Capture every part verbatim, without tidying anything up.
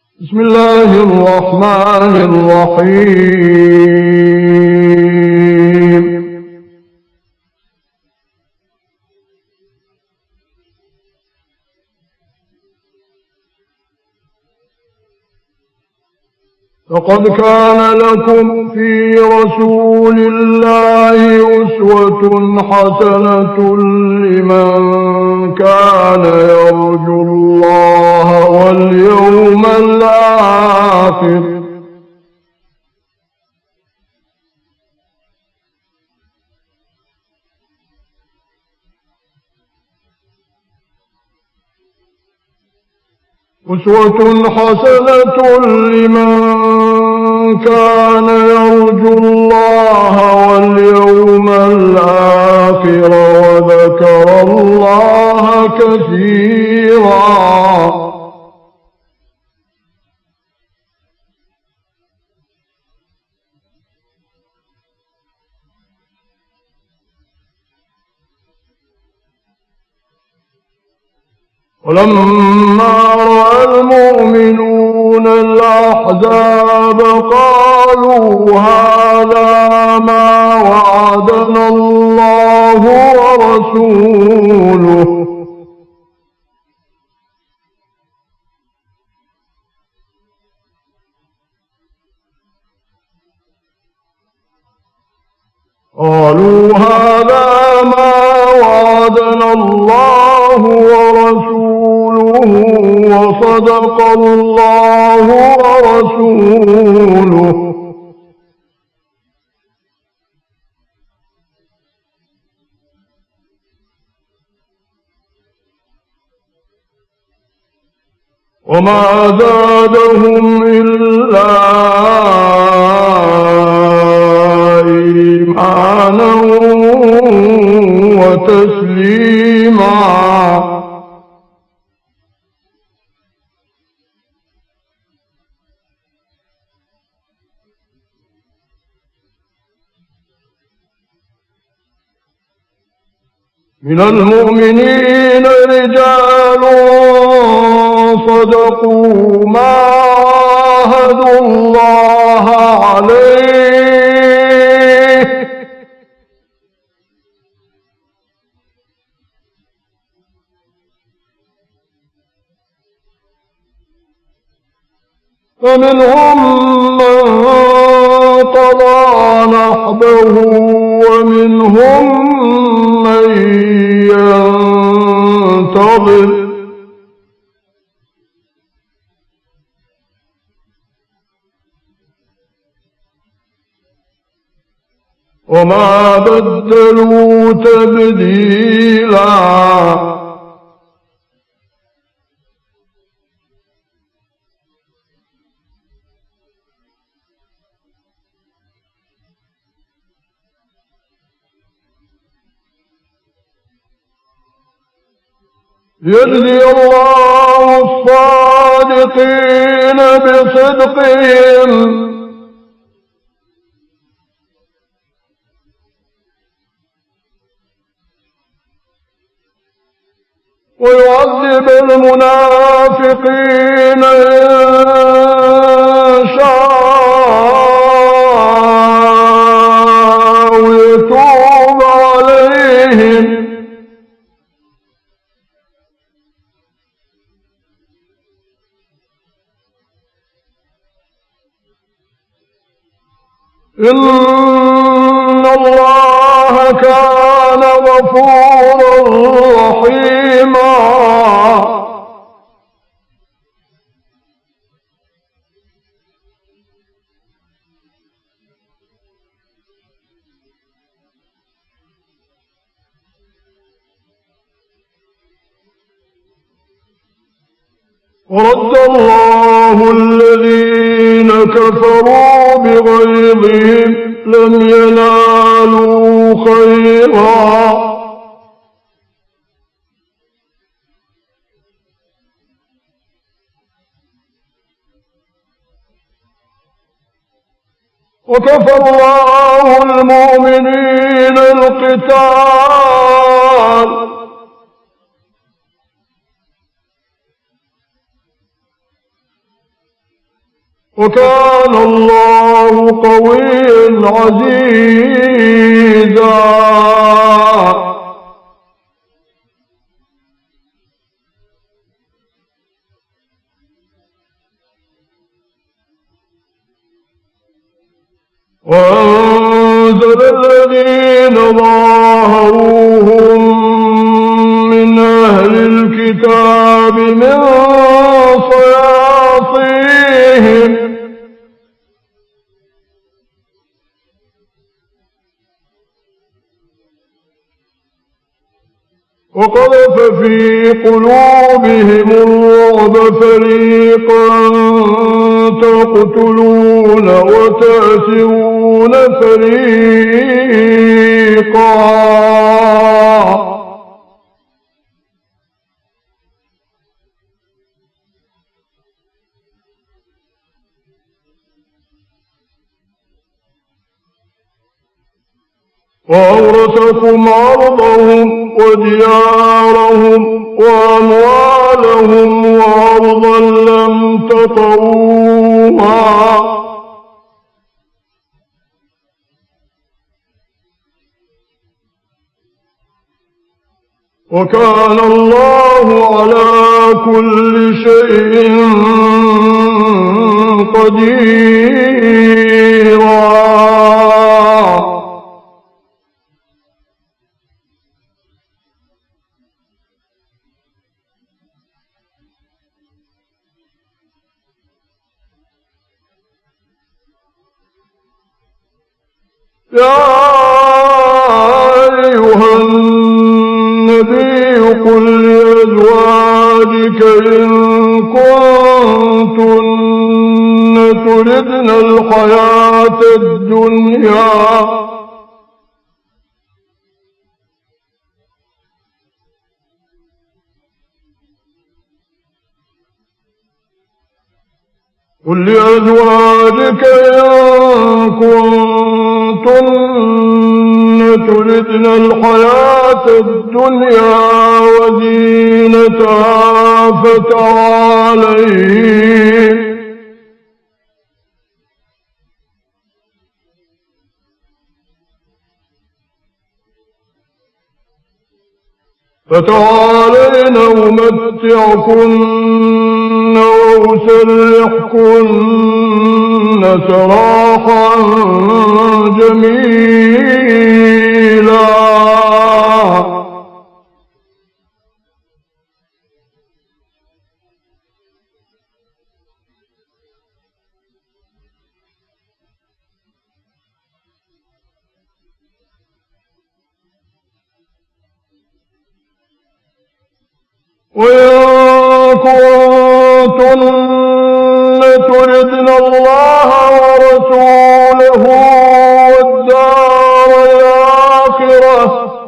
بسم الله الرحمن الرحيم. لقد كان لكم في رسول الله أسوة حسنة لمن كان يرجو الله واليوم الآخر أسوة حسنة لمن كان يرجو الله واليوم الآخر وذكر الله كثيرا. ولما رأى المؤمنون الأحزاب قالوا هذا ما وعدنا الله ورسوله قالوا هذا ما وعدنا الله ورسوله وصدق الله ورسوله وما زادهم إلا إيمانا وتسليما. من المؤمنين رجال صدقوا ما عاهدوا الله عليه فمنهم من قضى نحبه ومنهم من ينتظر وما بدلوا تبديلا. يجزي الله الصادقين بصدقهم ويعذب المنافقين إن شاء ويتوب عليهم إن الله كان غفورا رحيما. ورد الله الذين كفروا بغيظهم لم ينالوا خيرا وكفى الله المؤمنين القتال وكان الله قويا عزيزا. وأنزل الذين ظاهروهم من أهل الكتاب من صياصيهم وقذف في قلوبهم الرعب فريقا تقتلون وتأسرون فريقا. وأورثكم أرضهم وديارهم وأموالهم وأرضا لم تطئوها وكان الله على كل شيء قديرا. يا أيها النبي قل لأزواجك إن كنتن تردن الحياة الدنيا قل لأزواجك إن كنتن تردن الحياة الدنيا وزينتها فتعالين فتعالين أمتعكن وأسرحكن سراحا جميلا. وإن كنتن تردن الله ورسوله والدار الآخرة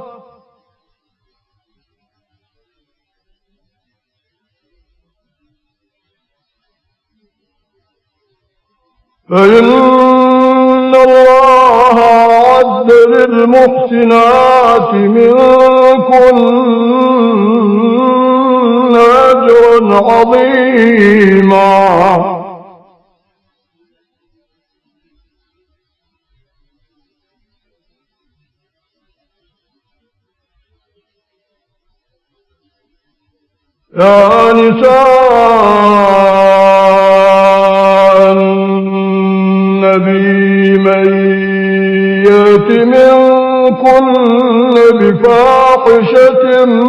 فإن الله أعد للمحسنات منكن أجرا عظيما. يا نساء النبي من يأت منكن بفاحشة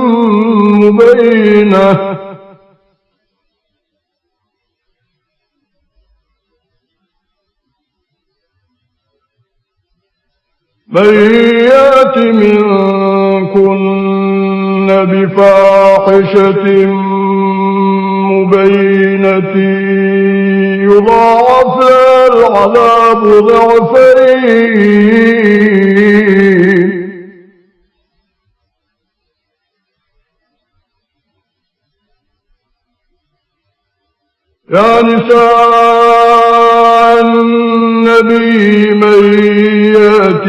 مبينة من يأت منكن بفاحشة مبينة يضاعف العذاب ضعفين يا نساء النبي من يأت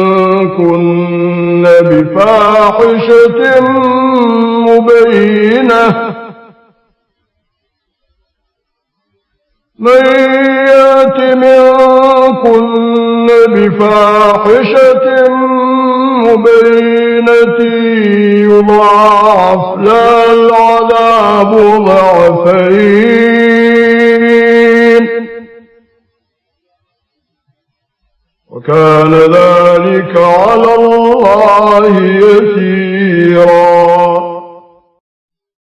منكن بفاحشة مبينة من بفاحشة مبينة يضاعف لها العذاب ضعفين وكان ذلك على الله يسيرا